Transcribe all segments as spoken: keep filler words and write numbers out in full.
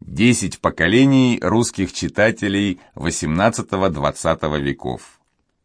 Десять поколений русских читателей восемнадцатого-двадцатого веков.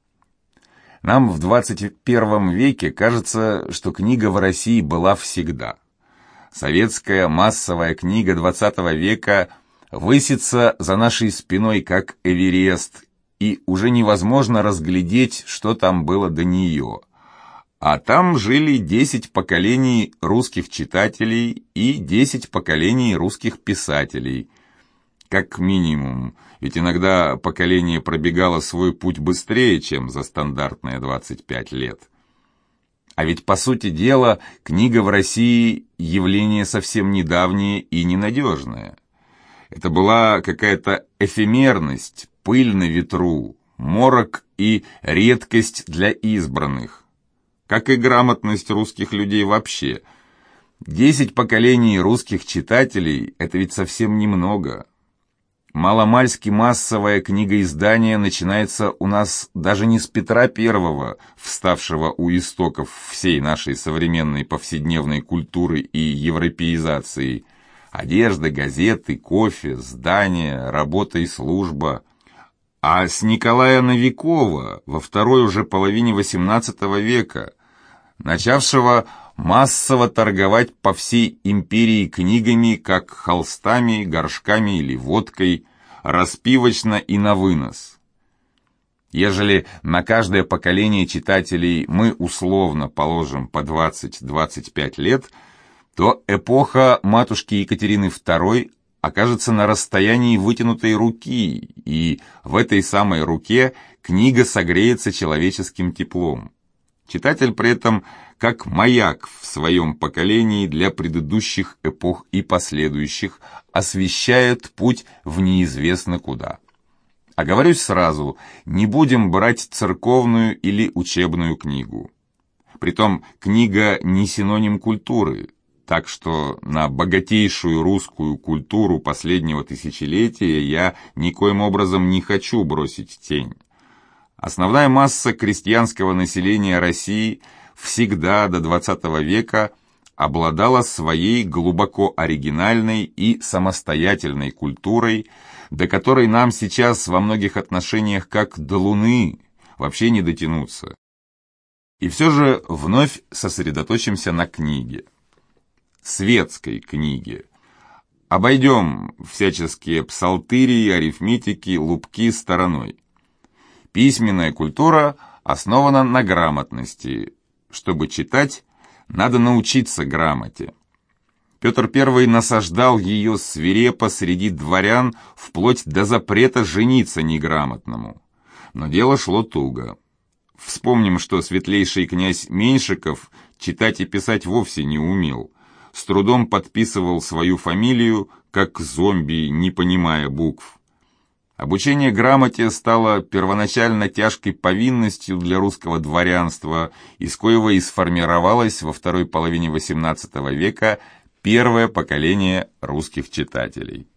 Нам в двадцать первом веке кажется, что книга в России была всегда. Советская массовая книга двадцатого века высится за нашей спиной, как Эверест, и уже невозможно разглядеть, что там было до нее. А там жили десять поколений русских читателей и десять поколений русских писателей. Как минимум, ведь иногда поколение пробегало свой путь быстрее, чем за стандартные двадцать пять лет. А ведь, по сути дела, книга в России – явление совсем недавнее и ненадежное. Это была какая-то эфемерность, пыль на ветру, морок и редкость для избранных. Как и грамотность русских людей вообще. Десять поколений русских читателей – это ведь совсем немного. Маломальски массовое книгоиздание начинается у нас даже не с Петра Первого, вставшего у истоков всей нашей современной повседневной культуры и европеизации. Одежда, газеты, кофе, здания, работа и служба. А с Николая Новикова во второй уже половине восемнадцатого века, начавшего массово торговать по всей империи книгами, как холстами, горшками или водкой, распивочно и на вынос. Ежели на каждое поколение читателей мы условно положим по двадцать-двадцать пять лет, то эпоха матушки Екатерины Второй окажется на расстоянии вытянутой руки, и в этой самой руке книга согреется человеческим теплом. Читатель при этом как маяк в своем поколении для предыдущих эпох и последующих освещает путь в неизвестно куда. Оговорюсь сразу, не будем брать церковную или учебную книгу. Притом книга не синоним культуры. Так что на богатейшую русскую культуру последнего тысячелетия я никоим образом не хочу бросить тень. Основная масса крестьянского населения России всегда до двадцатого века обладала своей глубоко оригинальной и самостоятельной культурой, до которой нам сейчас во многих отношениях как до Луны вообще не дотянуться. И все же вновь сосредоточимся на книге. Светской книге. Обойдем всяческие псалтыри, арифметики, лупки стороной. Письменная культура основана на грамотности. Чтобы читать, надо научиться грамоте. Петр Первый насаждал ее свирепо среди дворян вплоть до запрета жениться неграмотному. Но дело шло туго. Вспомним, что светлейший князь Меньшиков читать и писать вовсе не умел. С трудом подписывал свою фамилию, как зомби, не понимая букв. Обучение грамоте стало первоначально тяжкой повинностью для русского дворянства, из коего и сформировалось во второй половине восемнадцатого века первое поколение русских читателей.